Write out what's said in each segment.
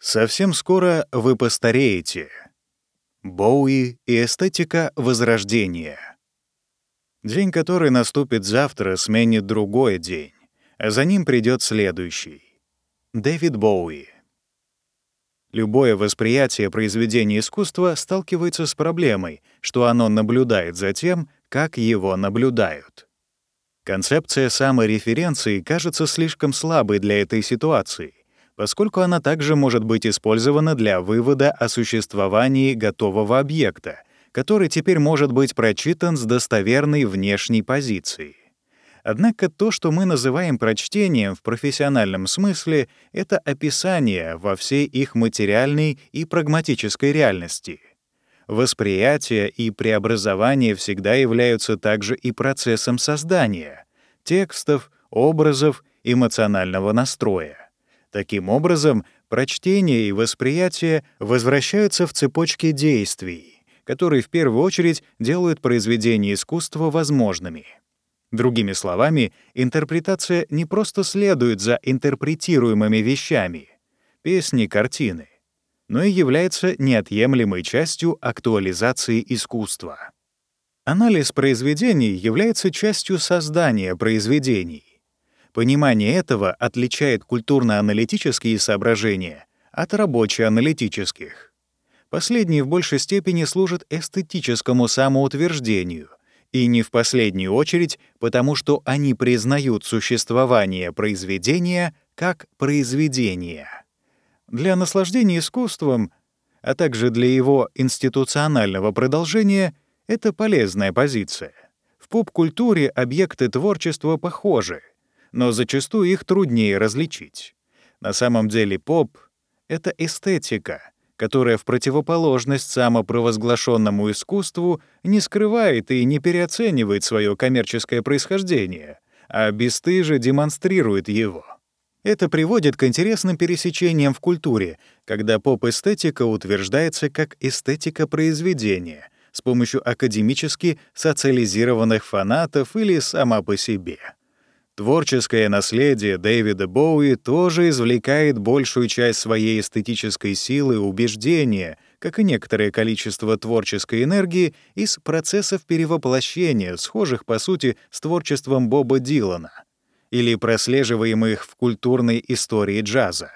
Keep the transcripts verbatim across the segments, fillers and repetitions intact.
Совсем скоро вы постареете. Боуи и эстетика Возрождения. День, который наступит завтра, сменит другой день, а за ним придет следующий. Дэвид Боуи. Любое восприятие произведения искусства сталкивается с проблемой, что оно наблюдает за тем, как его наблюдают. Концепция самореференции кажется слишком слабой для этой ситуации, поскольку она также может быть использована для вывода о существовании готового объекта, который теперь может быть прочитан с достоверной внешней позиции. Однако то, что мы называем прочтением в профессиональном смысле, — это описание во всей их материальной и прагматической реальности. Восприятие и преобразование всегда являются также и процессом создания текстов, образов, эмоционального настроя. Таким образом, прочтение и восприятие возвращаются в цепочке действий, которые в первую очередь делают произведения искусства возможными. Другими словами, интерпретация не просто следует за интерпретируемыми вещами — песни, картины, но и является неотъемлемой частью актуализации искусства. Анализ произведений является частью создания произведений. Понимание этого отличает культурно-аналитические соображения от рабоче-аналитических. Последние в большей степени служат эстетическому самоутверждению, и не в последнюю очередь потому, что они признают существование произведения как произведения. Для наслаждения искусством, а также для его институционального продолжения, это полезная позиция. В поп-культуре объекты творчества похожи, но зачастую их труднее различить. На самом деле поп — это эстетика, которая в противоположность самопровозглашенному искусству не скрывает и не переоценивает свое коммерческое происхождение, а бесстыже демонстрирует его. Это приводит к интересным пересечениям в культуре, когда поп-эстетика утверждается как эстетика произведения с помощью академически социализированных фанатов или сама по себе. Творческое наследие Дэвида Боуи тоже извлекает большую часть своей эстетической силы и убеждения, как и некоторое количество творческой энергии, из процессов перевоплощения, схожих, по сути, с творчеством Боба Дилана или прослеживаемых в культурной истории джаза.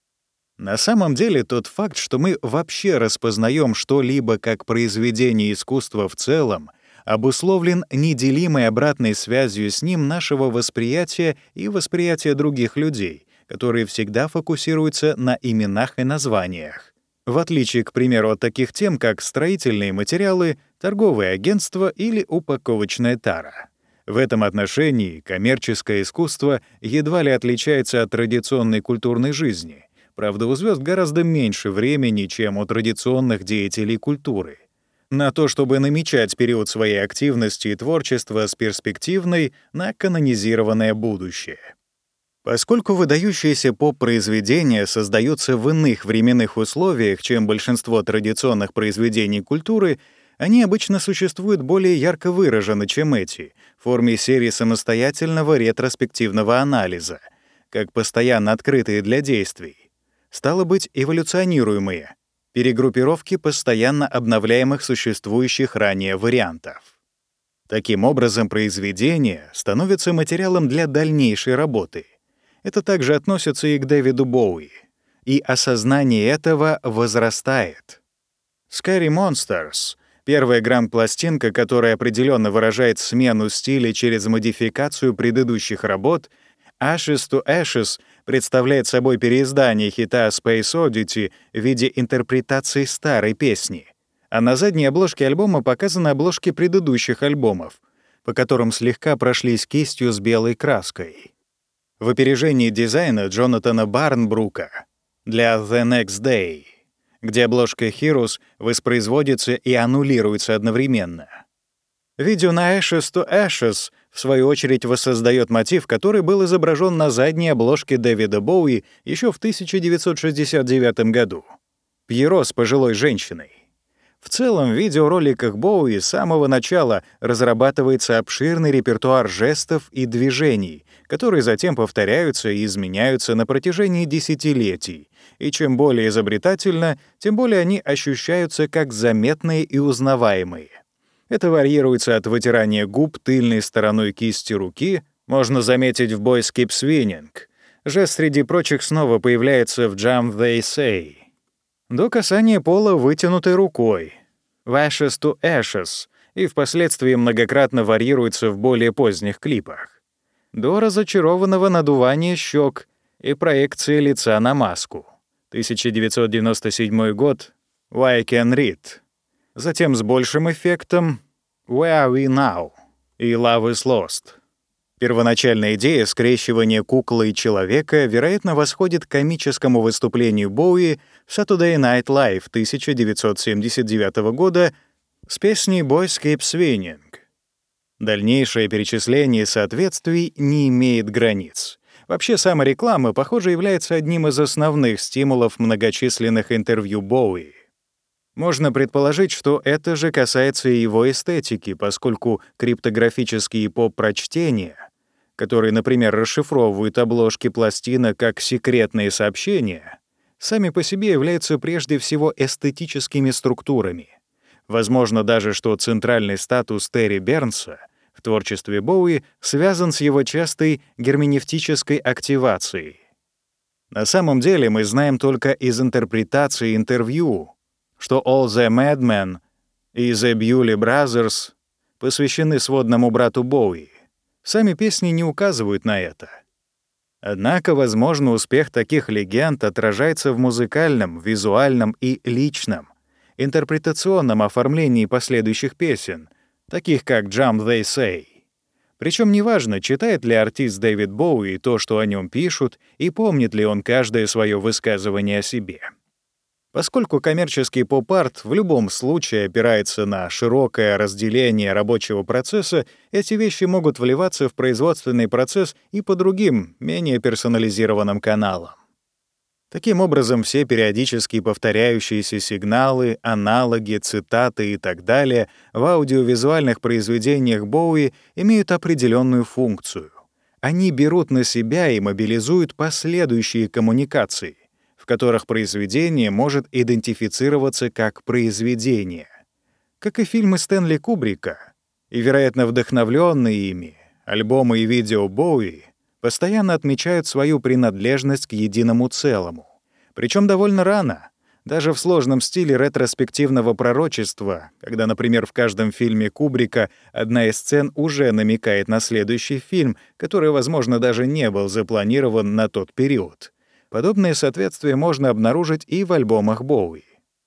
На самом деле тот факт, что мы вообще распознаем что-либо как произведение искусства в целом, обусловлен неделимой обратной связью с ним нашего восприятия и восприятия других людей, которые всегда фокусируются на именах и названиях. В отличие, к примеру, от таких тем, как строительные материалы, торговые агентства или упаковочная тара. В этом отношении коммерческое искусство едва ли отличается от традиционной культурной жизни. Правда, у звезд гораздо меньше времени, чем у традиционных деятелей культуры, на то, чтобы намечать период своей активности и творчества с перспективной на канонизированное будущее. Поскольку выдающиеся поп-произведения создаются в иных временных условиях, чем большинство традиционных произведений культуры, они обычно существуют более ярко выраженно, чем эти, в форме серии самостоятельного ретроспективного анализа, как постоянно открытые для действий. Стало быть, эволюционируемые — перегруппировки постоянно обновляемых существующих ранее вариантов. Таким образом, произведение становится материалом для дальнейшей работы. Это также относится и к Дэвиду Боуи. И осознание этого возрастает. Scary Monsters — первая гранд-пластинка, которая определенно выражает смену стиля через модификацию предыдущих работ, Ashes to Ashes представляет собой переиздание хита Space Oddity в виде интерпретации старой песни, а на задней обложке альбома показаны обложки предыдущих альбомов, по которым слегка прошлись кистью с белой краской. В опережении дизайна Джонатана Барнбрука для The Next Day, где обложка Heroes воспроизводится и аннулируется одновременно. Видео на Ashes to Ashes в свою очередь воссоздает мотив, который был изображен на задней обложке Дэвида Боуи еще в тысяча девятьсот шестьдесят девятом году. Пьеро с пожилой женщиной. В целом, в видеороликах Боуи с самого начала разрабатывается обширный репертуар жестов и движений, которые затем повторяются и изменяются на протяжении десятилетий. И чем более изобретательно, тем более они ощущаются как заметные и узнаваемые. Это варьируется от вытирания губ тыльной стороной кисти руки, можно заметить в «Boys Keep Swinging». Жест среди прочих снова появляется в «Jump They Say», до касания пола вытянутой рукой, в «Ashes to Ashes», и впоследствии многократно варьируется в более поздних клипах, до разочарованного надувания щек и проекции лица на маску. тысяча девятьсот девяносто седьмой год — «Why Can Read». Затем с большим эффектом «Where Are We Now» и «Love Is Lost». Первоначальная идея скрещивания куклы и человека, вероятно, восходит к комическому выступлению Боуи в Saturday Night Live тысяча девятьсот семьдесят девятого года с песней «Boys Keep Swinging». Дальнейшее перечисление соответствий не имеет границ. Вообще, сама реклама, похоже, является одним из основных стимулов многочисленных интервью Боуи. Можно предположить, что это же касается и его эстетики, поскольку криптографические поп-прочтения, которые, например, расшифровывают обложки пластинок как секретные сообщения, сами по себе являются прежде всего эстетическими структурами. Возможно даже, что центральный статус Терри Бернса в творчестве Боуи связан с его частой герменевтической активацией. На самом деле мы знаем только из интерпретации интервью, что «All the Madmen» и «The Bewley Brothers» посвящены сводному брату Боуи. Сами песни не указывают на это. Однако, возможно, успех таких легенд отражается в музыкальном, визуальном и личном, интерпретационном оформлении последующих песен, таких как «Jump They Say». Причем неважно, читает ли артист Дэвид Боуи то, что о нем пишут, и помнит ли он каждое свое высказывание о себе. Поскольку коммерческий поп-арт в любом случае опирается на широкое разделение рабочего процесса, эти вещи могут вливаться в производственный процесс и по другим, менее персонализированным каналам. Таким образом, все периодически повторяющиеся сигналы, аналоги, цитаты и так далее в аудиовизуальных произведениях Боуи имеют определенную функцию. Они берут на себя и мобилизуют последующие коммуникации, в которых произведение может идентифицироваться как произведение. Как и фильмы Стэнли Кубрика, и, вероятно, вдохновленные ими, альбомы и видео Боуи постоянно отмечают свою принадлежность к единому целому. Причем довольно рано, даже в сложном стиле ретроспективного пророчества, когда, например, в каждом фильме Кубрика одна из сцен уже намекает на следующий фильм, который, возможно, даже не был запланирован на тот период. Подобное соответствие можно обнаружить и в альбомах Боуи.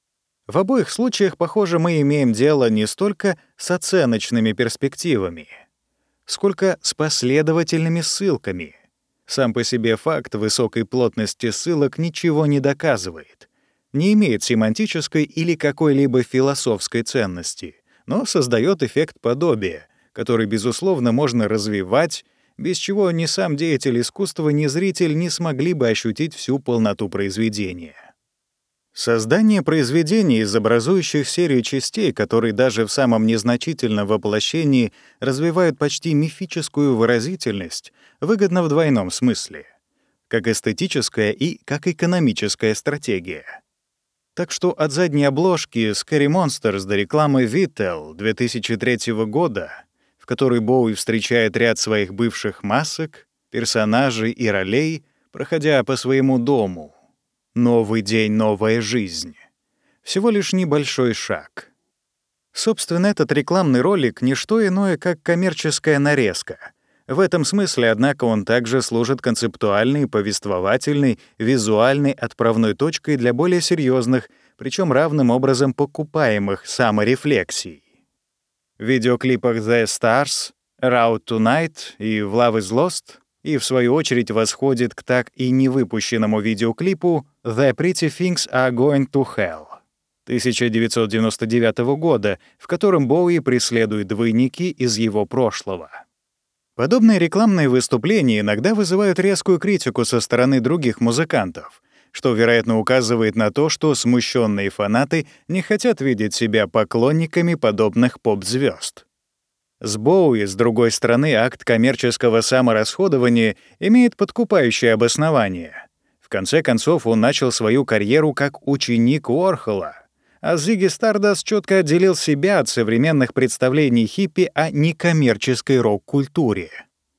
В обоих случаях, похоже, мы имеем дело не столько с оценочными перспективами, сколько с последовательными ссылками. Сам по себе факт высокой плотности ссылок ничего не доказывает, не имеет семантической или какой-либо философской ценности, но создает эффект подобия, который, безусловно, можно развивать, без чего ни сам деятель искусства, ни зритель не смогли бы ощутить всю полноту произведения. Создание произведений из образующих серию частей, которые даже в самом незначительном воплощении развивают почти мифическую выразительность, выгодно в двойном смысле — как эстетическая и как экономическая стратегия. Так что от задней обложки Scary Monsters до рекламы Vittel две тысячи третьего года, в которой Боуи встречает ряд своих бывших масок, персонажей и ролей, проходя по своему дому. Новый день, новая жизнь. Всего лишь небольшой шаг. Собственно, этот рекламный ролик — не что иное, как коммерческая нарезка. В этом смысле, однако, он также служит концептуальной, повествовательной, визуальной отправной точкой для более серьезных, причем равным образом покупаемых саморефлексий. В видеоклипах «The Stars», «Route Tonight» и «В Love Is Lost» и, в свою очередь, восходит к так и не выпущенному видеоклипу «The Pretty Things Are Going to Hell» тысяча девятьсот девяносто девятого года, в котором Боуи преследует двойники из его прошлого. Подобные рекламные выступления иногда вызывают резкую критику со стороны других музыкантов. что, вероятно, указывает на то, что смущенные фанаты не хотят видеть себя поклонниками подобных поп-звезд. С Боуи, с другой стороны, акт коммерческого саморасходования имеет подкупающее обоснование. В конце концов, он начал свою карьеру как ученик Уорхола, а Зигги Стардаст четко отделил себя от современных представлений хиппи о некоммерческой рок-культуре.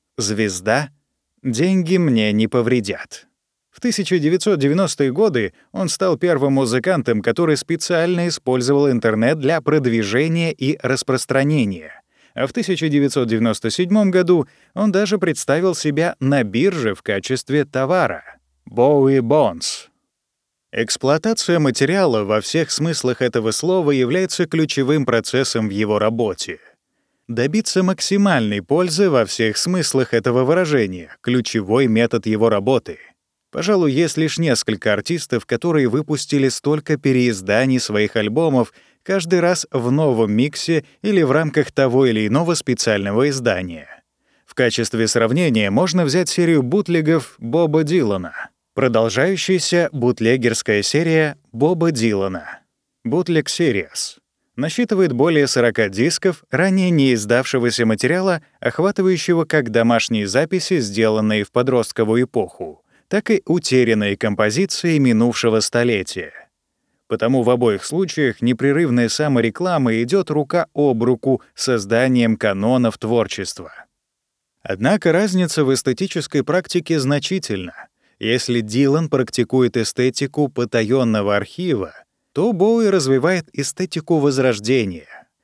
Звезда — деньги мне не повредят. В тысяча девятьсот девяностые годы он стал первым музыкантом, который специально использовал интернет для продвижения и распространения. А в тысяча девятьсот девяносто седьмом году он даже представил себя на бирже в качестве товара — Bowie Bonds. Эксплуатация материала во всех смыслах этого слова является ключевым процессом в его работе. Добиться максимальной пользы во всех смыслах этого выражения — ключевой метод его работы. Пожалуй, есть лишь несколько артистов, которые выпустили столько переизданий своих альбомов каждый раз в новом миксе или в рамках того или иного специального издания. В качестве сравнения можно взять серию бутлегов Боба Дилана, продолжающаяся бутлегерская серия Боба Дилана, Bootleg Series, насчитывает более сорока дисков ранее не издавшегося материала, охватывающего как домашние записи, сделанные в подростковую эпоху, так и утерянные композиции минувшего столетия. Потому в обоих случаях непрерывная самореклама идет рука об руку с созданием канонов творчества. Однако разница в эстетической практике значительна. Если Дилан практикует эстетику потаённого архива, то Боуи развивает эстетику возрождения.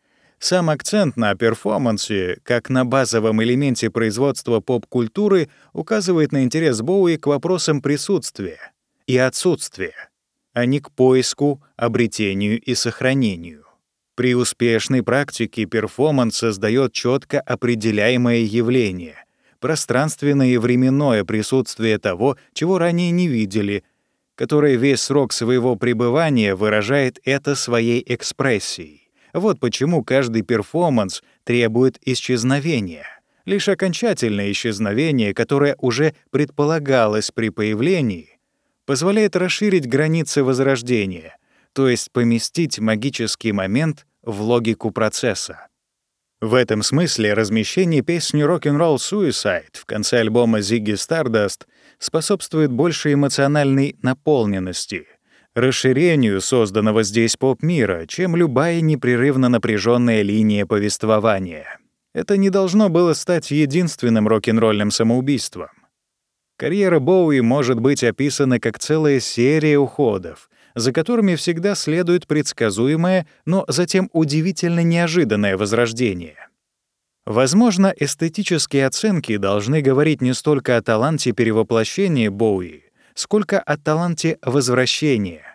Сам акцент на перформансе, как на базовом элементе производства поп-культуры, указывает на интерес Боуи к вопросам присутствия и отсутствия, а не к поиску, обретению и сохранению. При успешной практике перформанс создает четко определяемое явление, пространственное и временное присутствие того, чего ранее не видели, которое весь срок своего пребывания выражает это своей экспрессией. Вот почему каждый перформанс требует исчезновения. Лишь окончательное исчезновение, которое уже предполагалось при появлении, позволяет расширить границы возрождения, то есть поместить магический момент в логику процесса. В этом смысле размещение песни «Rock'n'Roll Suicide» в конце альбома Ziggy Stardust способствует большей эмоциональной наполненности, расширению созданного здесь поп-мира, чем любая непрерывно напряженная линия повествования. Это не должно было стать единственным рок-н-ролльным самоубийством. Карьера Боуи может быть описана как целая серия уходов, за которыми всегда следует предсказуемое, но затем удивительно неожиданное возрождение. Возможно, эстетические оценки должны говорить не столько о таланте перевоплощения Боуи, сколько о таланте возвращения.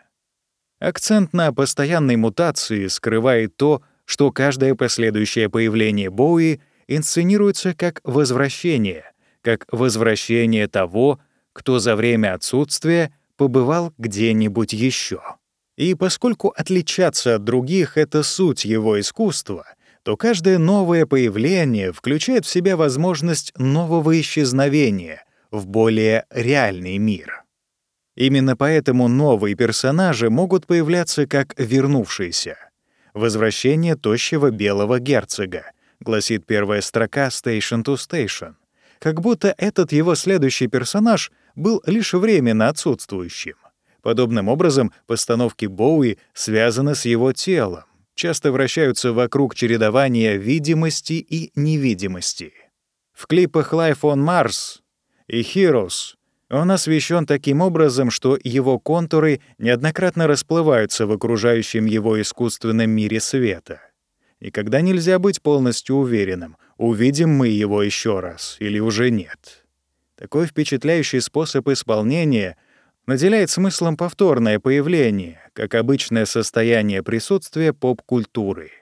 Акцент на постоянной мутации скрывает то, что каждое последующее появление Боуи инсценируется как возвращение, как возвращение того, кто за время отсутствия побывал где-нибудь еще. И поскольку отличаться от других — это суть его искусства, то каждое новое появление включает в себя возможность нового исчезновения в более реальный мир. Именно поэтому новые персонажи могут появляться как вернувшиеся. «Возвращение тощего белого герцога», гласит первая строка «Station to Station», как будто этот его следующий персонаж был лишь временно отсутствующим. Подобным образом, постановки Боуи связаны с его телом, часто вращаются вокруг чередования видимости и невидимости. В клипах «Life on Mars» и «Heroes» он освещен таким образом, что его контуры неоднократно расплываются в окружающем его искусственном мире света. И когда нельзя быть полностью уверенным, увидим мы его еще раз или уже нет. Такой впечатляющий способ исполнения наделяет смыслом повторное появление, как обычное состояние присутствия поп-культуры.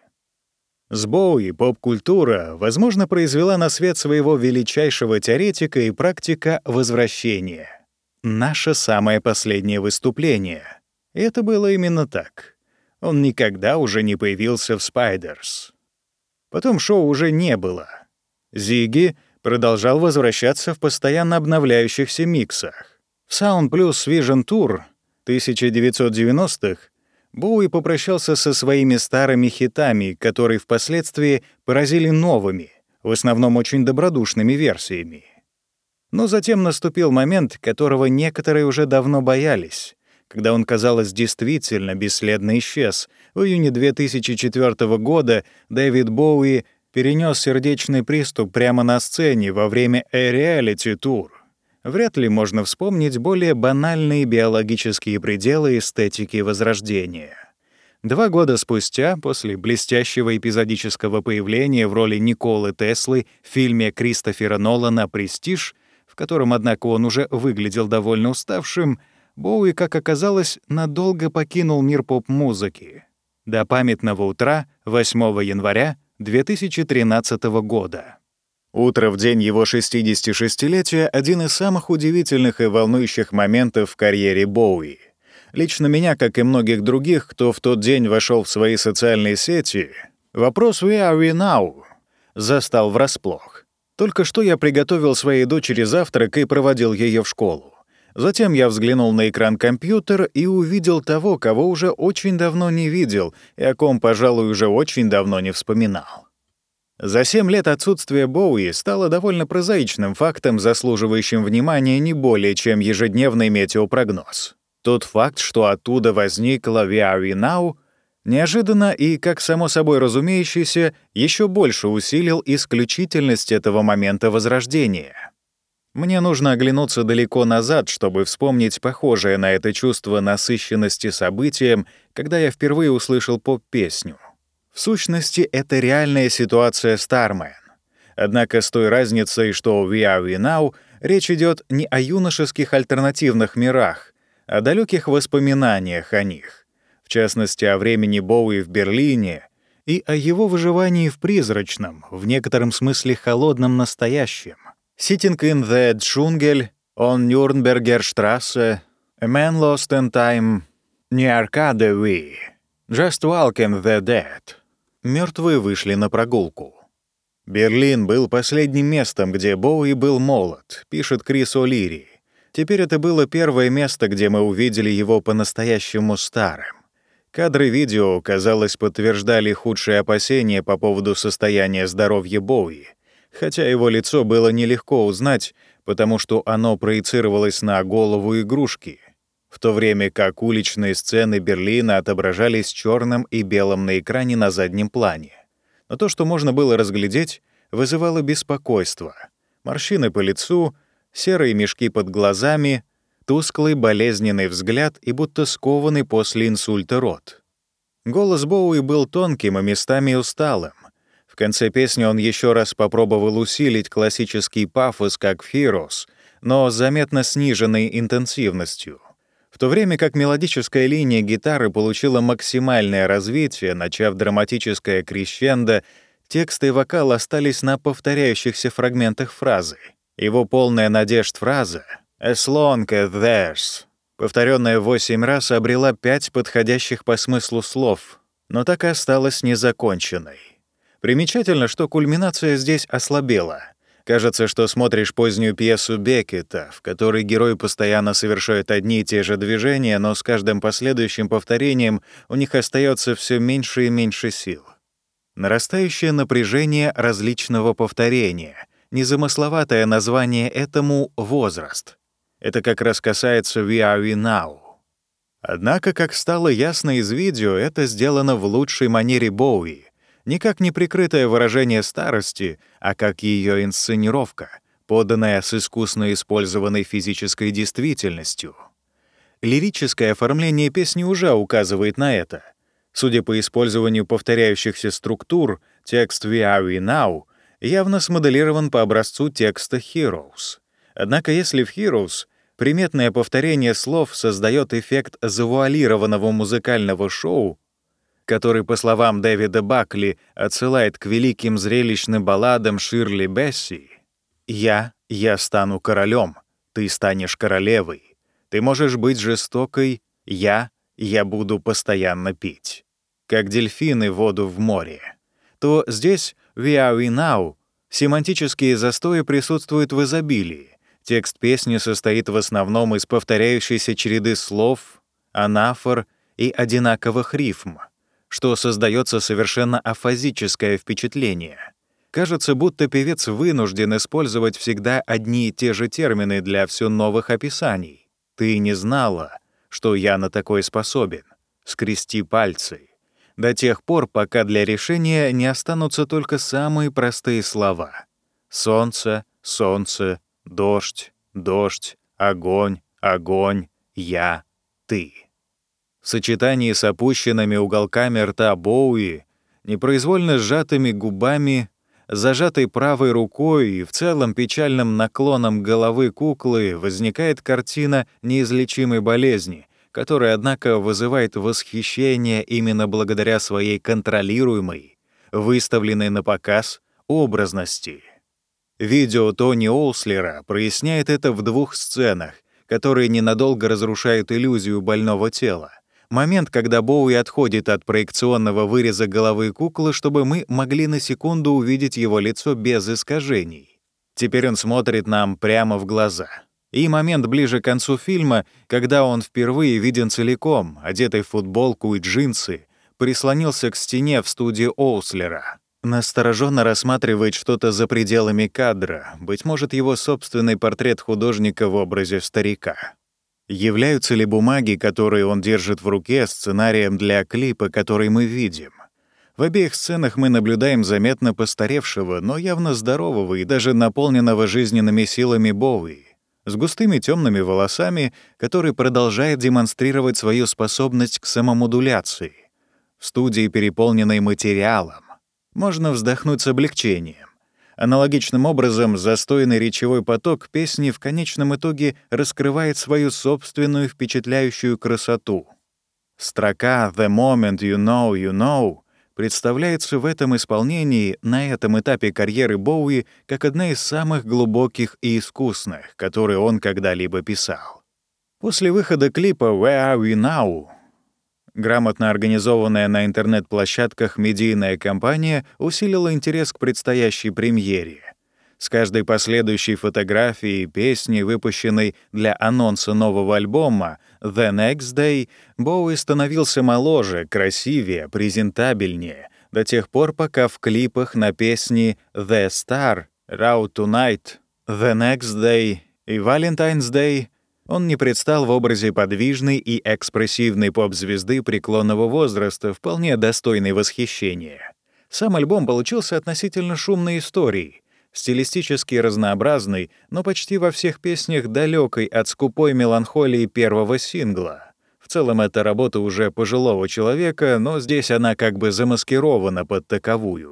С Боуи поп-культура, возможно, произвела на свет своего величайшего теоретика и практика возвращения. Наше самое последнее выступление. И это было именно так. Он никогда уже не появился в Spiders. Потом шоу уже не было. Зигги продолжал возвращаться в постоянно обновляющихся миксах. В Sound Plus Vision Tour тысяча девятьсот девяностых Боуи попрощался со своими старыми хитами, которые впоследствии поразили новыми, в основном очень добродушными версиями. Но затем наступил момент, которого некоторые уже давно боялись, когда он, казалось, действительно бесследно исчез. В июне две тысячи четвёртого года Дэвид Боуи перенес сердечный приступ прямо на сцене во время A Reality Tour. Вряд ли можно вспомнить более банальные биологические пределы эстетики Возрождения. Два года спустя, после блестящего эпизодического появления в роли Николы Теслы в фильме Кристофера Нолана «Престиж», в котором, однако, он уже выглядел довольно уставшим, Боуи, как оказалось, надолго покинул мир поп-музыки. До памятного утра восьмого января две тысячи тринадцатого года. Утро в день его шестидесятишестилетия — один из самых удивительных и волнующих моментов в карьере Боуи. Лично меня, как и многих других, кто в тот день вошел в свои социальные сети, вопрос «Where are we now?» застал врасплох. Только что я приготовил своей дочери завтрак и проводил ее в школу. Затем я взглянул на экран компьютера и увидел того, кого уже очень давно не видел и о ком, пожалуй, уже очень давно не вспоминал. За семь лет отсутствия Боуи стало довольно прозаичным фактом, заслуживающим внимания не более, чем ежедневный метеопрогноз. Тот факт, что оттуда возникла «We are we now», неожиданно и, как само собой разумеющееся, еще больше усилил исключительность этого момента Возрождения. Мне нужно оглянуться далеко назад, чтобы вспомнить похожее на это чувство насыщенности событием, когда я впервые услышал поп-песню. В сущности, это реальная ситуация Starman. Однако с той разницей, что в «We Are We Now» речь идет не о юношеских альтернативных мирах, а о далеких воспоминаниях о них, в частности, о времени Боуи в Берлине и о его выживании в призрачном, в некотором смысле холодном настоящем. «Sitting in the Dschungel on Nürnberger Straße, a man lost in time, near Arcade, just walking the dead». Мертвые вышли на прогулку. Берлин был последним местом, где Боуи был молод, пишет Крис О'Лири. Теперь это было первое место, где мы увидели его по-настоящему старым. Кадры видео, казалось, подтверждали худшие опасения по поводу состояния здоровья Боуи, хотя его лицо было нелегко узнать, потому что оно проецировалось на голову игрушки, в то время как уличные сцены Берлина отображались черным и белым на экране на заднем плане. Но то, что можно было разглядеть, вызывало беспокойство. Морщины по лицу, серые мешки под глазами, тусклый болезненный взгляд и будто скованный после инсульта рот. Голос Боуи был тонким и местами усталым. В конце песни он еще раз попробовал усилить классический пафос, как в «Heroes», но с заметно сниженной интенсивностью. В то время как мелодическая линия гитары получила максимальное развитие, начав драматическое крещендо, текст и вокал остались на повторяющихся фрагментах фразы. Его полная надежд фраза «As long as there's», повторенная восемь раз, обрела пять подходящих по смыслу слов, но так и осталась незаконченной. Примечательно, что кульминация здесь ослабела. Кажется, что смотришь позднюю пьесу Беккета, в которой герой постоянно совершает одни и те же движения, но с каждым последующим повторением у них остается все меньше и меньше сил. Нарастающее напряжение различного повторения, незамысловатое название этому — возраст. Это как раз касается «We Are We Now». Однако, как стало ясно из видео, это сделано в лучшей манере Боуи, не как неприкрытое выражение старости, а как ее инсценировка, поданная с искусно использованной физической действительностью. Лирическое оформление песни уже указывает на это. Судя по использованию повторяющихся структур, текст «We Are We Now» явно смоделирован по образцу текста «Heroes». Однако если в «Heroes» приметное повторение слов создает эффект завуалированного музыкального шоу, который, по словам Дэвида Бакли, отсылает к великим зрелищным балладам Ширли Бесси. «Я, я стану королем, ты станешь королевой. Ты можешь быть жестокой, я, я буду постоянно пить. Как дельфины воду в море». То здесь «We Are We Now» семантические застои присутствуют в изобилии. Текст песни состоит в основном из повторяющейся череды слов анафор и одинаковых рифм, что создается совершенно афазическое впечатление. Кажется, будто певец вынужден использовать всегда одни и те же термины для все новых описаний. «Ты не знала, что я на такой способен. Скрести пальцы». До тех пор, пока для решения не останутся только самые простые слова. Солнце, солнце, дождь, дождь, огонь, огонь, я, ты. В сочетании с опущенными уголками рта Боуи, непроизвольно сжатыми губами, зажатой правой рукой и в целом печальным наклоном головы куклы возникает картина неизлечимой болезни, которая, однако, вызывает восхищение именно благодаря своей контролируемой, выставленной на показ, образности. Видео Тони Олслера проясняет это в двух сценах, которые ненадолго разрушают иллюзию больного тела. Момент, когда Боуи отходит от проекционного выреза головы куклы, чтобы мы могли на секунду увидеть его лицо без искажений. Теперь он смотрит нам прямо в глаза. И момент ближе к концу фильма, когда он впервые виден целиком, одетый в футболку и джинсы, прислонился к стене в студии Олслера. Настороженно рассматривает что-то за пределами кадра, быть может, его собственный портрет художника в образе старика. Являются ли бумаги, которые он держит в руке, сценарием для клипа, который мы видим? В обеих сценах мы наблюдаем заметно постаревшего, но явно здорового и даже наполненного жизненными силами Боуи, с густыми темными волосами, который продолжает демонстрировать свою способность к самомодуляции. В студии, переполненной материалом, можно вздохнуть с облегчением. Аналогичным образом застойный речевой поток песни в конечном итоге раскрывает свою собственную впечатляющую красоту. Строка «The moment you know, you know» представляется в этом исполнении на этом этапе карьеры Боуи как одна из самых глубоких и искусных, которые он когда-либо писал. После выхода клипа «Where are we now?» грамотно организованная на интернет-площадках медийная кампания усилила интерес к предстоящей премьере. С каждой последующей фотографией и песни, выпущенной для анонса нового альбома «The Next Day», Боуи становился моложе, красивее, презентабельнее, до тех пор, пока в клипах на песни «The Star», «Raw Tonight», «The Next Day» и «Valentine's Day» он не предстал в образе подвижной и экспрессивной поп-звезды преклонного возраста, вполне достойной восхищения. Сам альбом получился относительно шумной историей, стилистически разнообразной, но почти во всех песнях далекой от скупой меланхолии первого сингла. В целом, это работа уже пожилого человека, но здесь она как бы замаскирована под таковую.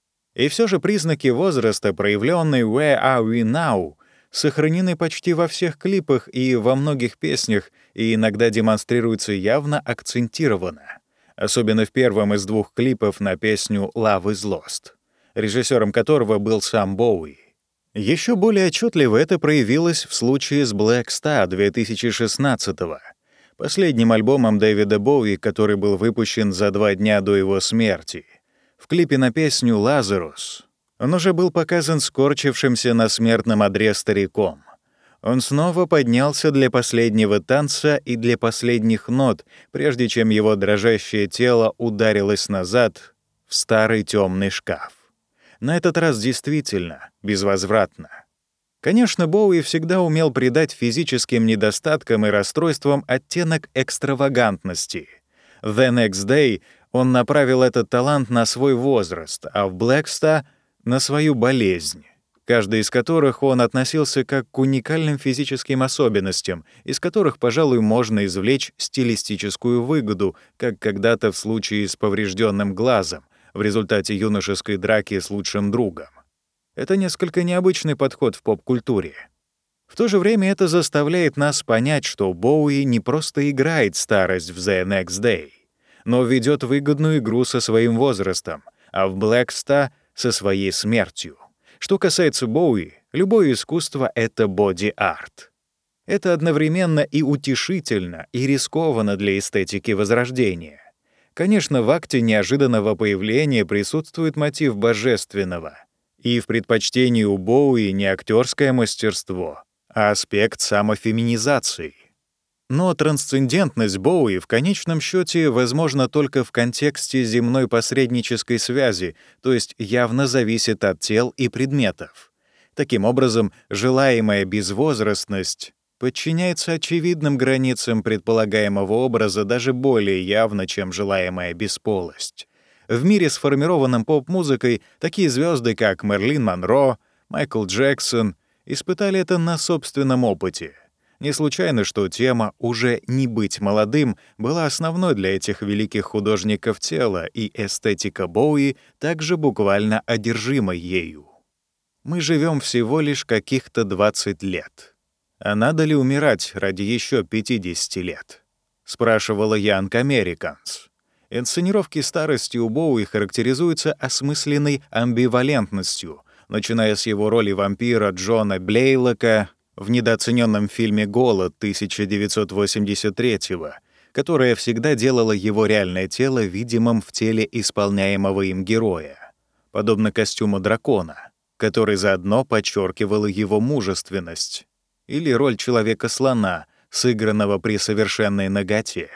И все же признаки возраста, проявленные «Where are we now?», сохранены почти во всех клипах и во многих песнях, и иногда демонстрируются явно акцентированно, особенно в первом из двух клипов на песню «Love is Lost», режиссером которого был сам Боуи. Еще более отчетливо это проявилось в случае с Black Star две тысячи шестнадцатого, последним альбомом Дэвида Боуи, который был выпущен за два дня до его смерти. В клипе на песню «Lazarus» он уже был показан скорчившимся на смертном одре стариком. Он снова поднялся для последнего танца и для последних нот, прежде чем его дрожащее тело ударилось назад в старый темный шкаф. На этот раз действительно безвозвратно. Конечно, Боуи всегда умел придать физическим недостаткам и расстройствам оттенок экстравагантности. В «The Next Day» он направил этот талант на свой возраст, а в «Black Star» — на свою болезнь, каждый из которых он относился как к уникальным физическим особенностям, из которых, пожалуй, можно извлечь стилистическую выгоду, как когда-то в случае с поврежденным глазом в результате юношеской драки с лучшим другом. Это несколько необычный подход в поп-культуре. В то же время это заставляет нас понять, что Боуи не просто играет старость в «The Next Day», но ведет выгодную игру со своим возрастом, а в «Black Star» — со своей смертью. Что касается Боуи, любое искусство — это боди-арт. Это одновременно и утешительно, и рискованно для эстетики Возрождения. Конечно, в акте неожиданного появления присутствует мотив божественного, и в предпочтении у Боуи не актерское мастерство, а аспект самофеминизации. Но трансцендентность Боуи в конечном счете возможна только в контексте земной посреднической связи, то есть явно зависит от тел и предметов. Таким образом, желаемая безвозрастность подчиняется очевидным границам предполагаемого образа даже более явно, чем желаемая бесполость. В мире, сформированном поп-музыкой, такие звезды, как Мерлин Монро, Майкл Джексон, испытали это на собственном опыте. Не случайно, что тема «уже не быть молодым» была основной для этих великих художников тела, и эстетика Боуи также буквально одержима ею. Мы живем всего лишь каких-то двадцать лет. А надо ли умирать ради еще пятидесяти лет? Спрашивала Young Americans. Инсценировки старости у Боуи характеризуются осмысленной амбивалентностью, начиная с его роли вампира Джона Блейлока в недооцененном фильме «Голод» тысяча девятьсот восемьдесят третьего, которая всегда делала его реальное тело видимым в теле исполняемого им героя, подобно костюму дракона, который заодно подчеркивал его мужественность, или роль человека-слона, сыгранного при совершенной наготе.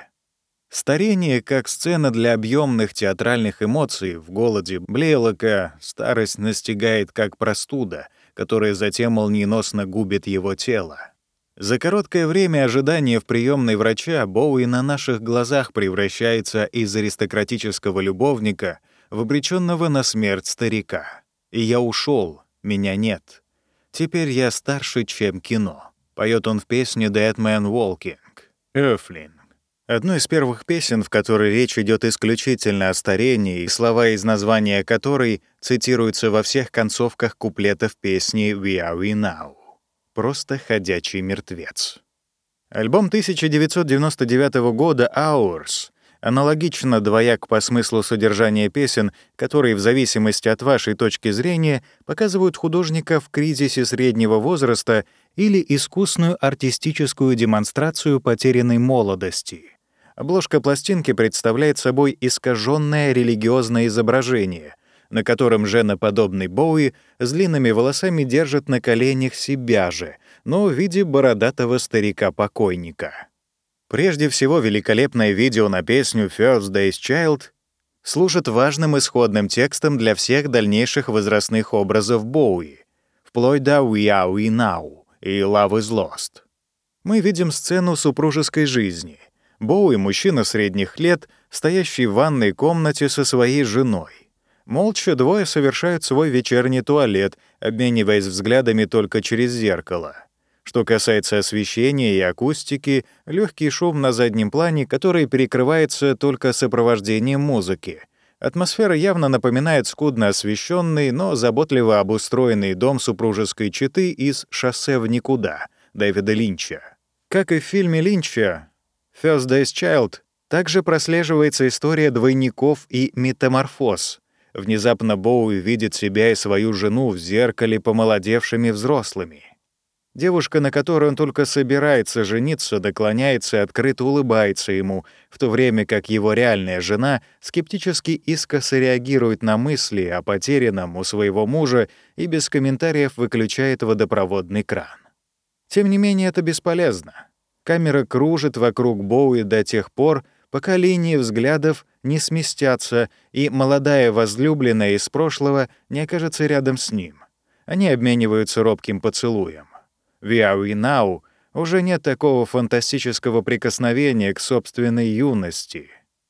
Старение как сцена для объемных театральных эмоций. В «Голоде» Блейлока старость настигает как простуда, которая затем молниеносно губит его тело. За короткое время ожидания в приемной врача Боуи на наших глазах превращается из аристократического любовника в обреченного на смерть старика. «И я ушел, меня нет. Теперь я старше, чем кино», — поет он в песне «Dead Man Walking». Earthling. Одной из первых песен, в которой речь идет исключительно о старении, и слова из названия которой цитируются во всех концовках куплетов песни «We Are We Now». Просто ходячий мертвец. Альбом тысяча девятьсот девяносто девятого года «Hours» аналогично двояк по смыслу содержания песен, которые в зависимости от вашей точки зрения показывают художника в кризисе среднего возраста или искусную артистическую демонстрацию потерянной молодости. Обложка пластинки представляет собой искаженное религиозное изображение, на котором женоподобный Боуи с длинными волосами держит на коленях себя же, но в виде бородатого старика-покойника. Прежде всего, великолепное видео на песню «First Day's Child» служит важным исходным текстом для всех дальнейших возрастных образов Боуи, вплоть до «We Are We Now» и «Love Is Lost». Мы видим сцену супружеской жизни. Боуи — мужчина средних лет, стоящий в ванной комнате со своей женой. Молча двое совершают свой вечерний туалет, обмениваясь взглядами только через зеркало. Что касается освещения и акустики, легкий шум на заднем плане, который перекрывается только сопровождением музыки. Атмосфера явно напоминает скудно освещенный, но заботливо обустроенный дом супружеской четы из «Шоссе в никуда» Дэвида Линча. Как и в фильме Линча «First Day's Child», также прослеживается история двойников и метаморфоз. Внезапно Боуи видит себя и свою жену в зеркале помолодевшими взрослыми. Девушка, на которой он только собирается жениться, наклоняется и открыто улыбается ему, в то время как его реальная жена скептически искоса реагирует на мысли о потерянном у своего мужа и без комментариев выключает водопроводный кран. Тем не менее, это бесполезно. Камера кружит вокруг Боуи до тех пор, пока линии взглядов не сместятся, и молодая возлюбленная из прошлого не окажется рядом с ним. Они обмениваются робким поцелуем. «We Are We Now» уже нет такого фантастического прикосновения к собственной юности.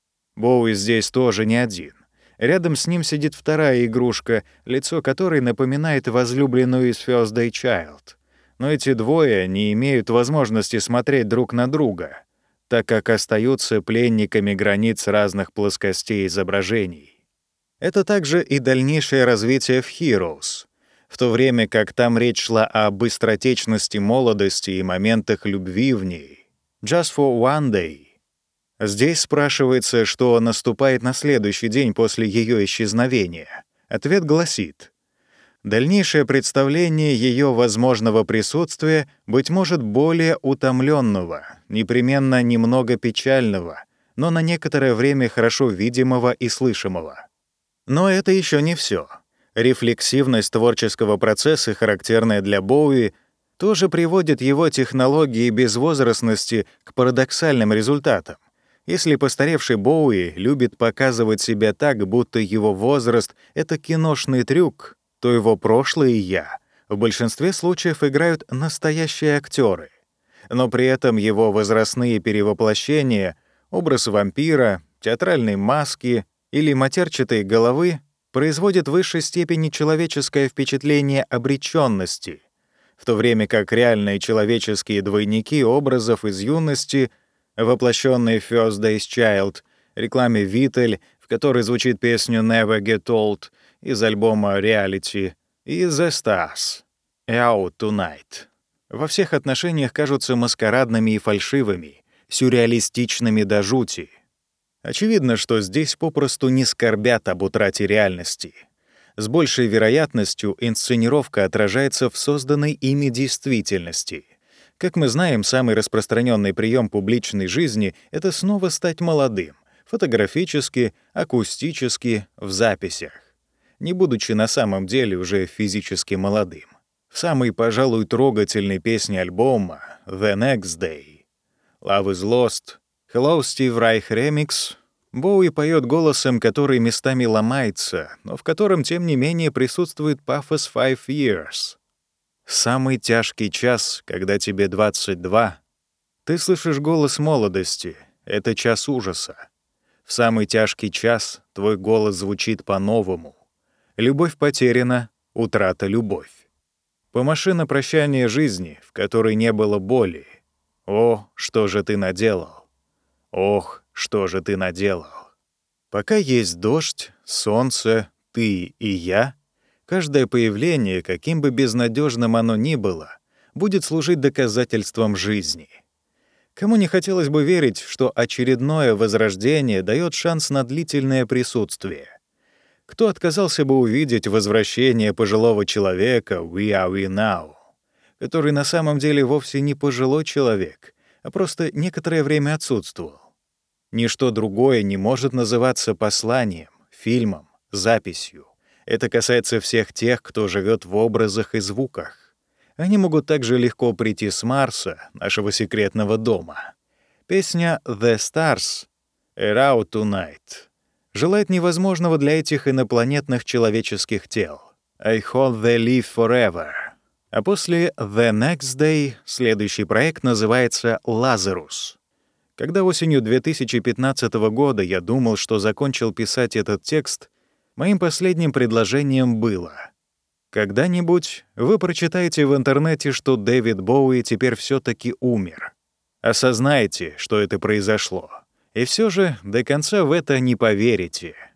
Боуи здесь тоже не один. Рядом с ним сидит вторая игрушка, лицо которой напоминает возлюбленную из «First Day Child». Но эти двое не имеют возможности смотреть друг на друга, так как остаются пленниками границ разных плоскостей изображений. Это также и дальнейшее развитие в «Heroes», в то время как там речь шла о быстротечности молодости и моментах любви в ней. «Just for one day». Здесь спрашивается, что наступает на следующий день после ее исчезновения. Ответ гласит: дальнейшее представление ее возможного присутствия, быть может, более утомленного, непременно немного печального, но на некоторое время хорошо видимого и слышимого. Но это еще не все. Рефлексивность творческого процесса, характерная для Боуи, тоже приводит его технологии безвозрастности к парадоксальным результатам. Если постаревший Боуи любит показывать себя так, будто его возраст — это киношный трюк, то его прошлое и «я» в большинстве случаев играют настоящие актеры. Но при этом его возрастные перевоплощения, образ вампира, театральной маски или матерчатой головы производят в высшей степени человеческое впечатление обречённости, в то время как реальные человеческие двойники образов из юности, воплощенные в First Day's Child, рекламе Vittel, в которой звучит песня Never Get Old из альбома Reality, и The Stars, Out Tonight, во всех отношениях кажутся маскарадными и фальшивыми, сюрреалистичными до жути. Очевидно, что здесь попросту не скорбят об утрате реальности. С большей вероятностью инсценировка отражается в созданной ими действительности. Как мы знаем, самый распространенный прием публичной жизни — это снова стать молодым, фотографически, акустически, в записях, не будучи на самом деле уже физически молодым. В самой, пожалуй, трогательной песне альбома «The Next Day», «Love is Lost», «Hello, Steve Reich Remix» Боуи поет голосом, который местами ломается, но в котором, тем не менее, присутствует пафос «Five Years». Самый тяжкий час, когда тебе двадцать два, ты слышишь голос молодости — это час ужаса. В самый тяжкий час твой голос звучит по-новому. Любовь потеряна, утрата — любовь. Помаши на прощание жизни, в которой не было боли. О, что же ты наделал? Ох, что же ты наделал? Пока есть дождь, солнце, ты и я, каждое появление, каким бы безнадежным оно ни было, будет служить доказательством жизни. Кому не хотелось бы верить, что очередное возрождение дает шанс на длительное присутствие? Кто отказался бы увидеть возвращение пожилого человека «We are we now», который на самом деле вовсе не пожилой человек, а просто некоторое время отсутствовал? Ничто другое не может называться посланием, фильмом, записью. Это касается всех тех, кто живет в образах и звуках. Они могут также легко прийти с Марса, нашего секретного дома. Песня «The Stars» «Out Tonight» желает невозможного для этих инопланетных человеческих тел. «I hope they live forever». А после «The Next Day» следующий проект называется «Lazarus». Когда осенью две тысячи пятнадцатого года я думал, что закончил писать этот текст, моим последним предложением было: когда-нибудь вы прочитаете в интернете, что Дэвид Боуи теперь все-таки умер. Осознайте, что это произошло. И все же до конца в это не поверите.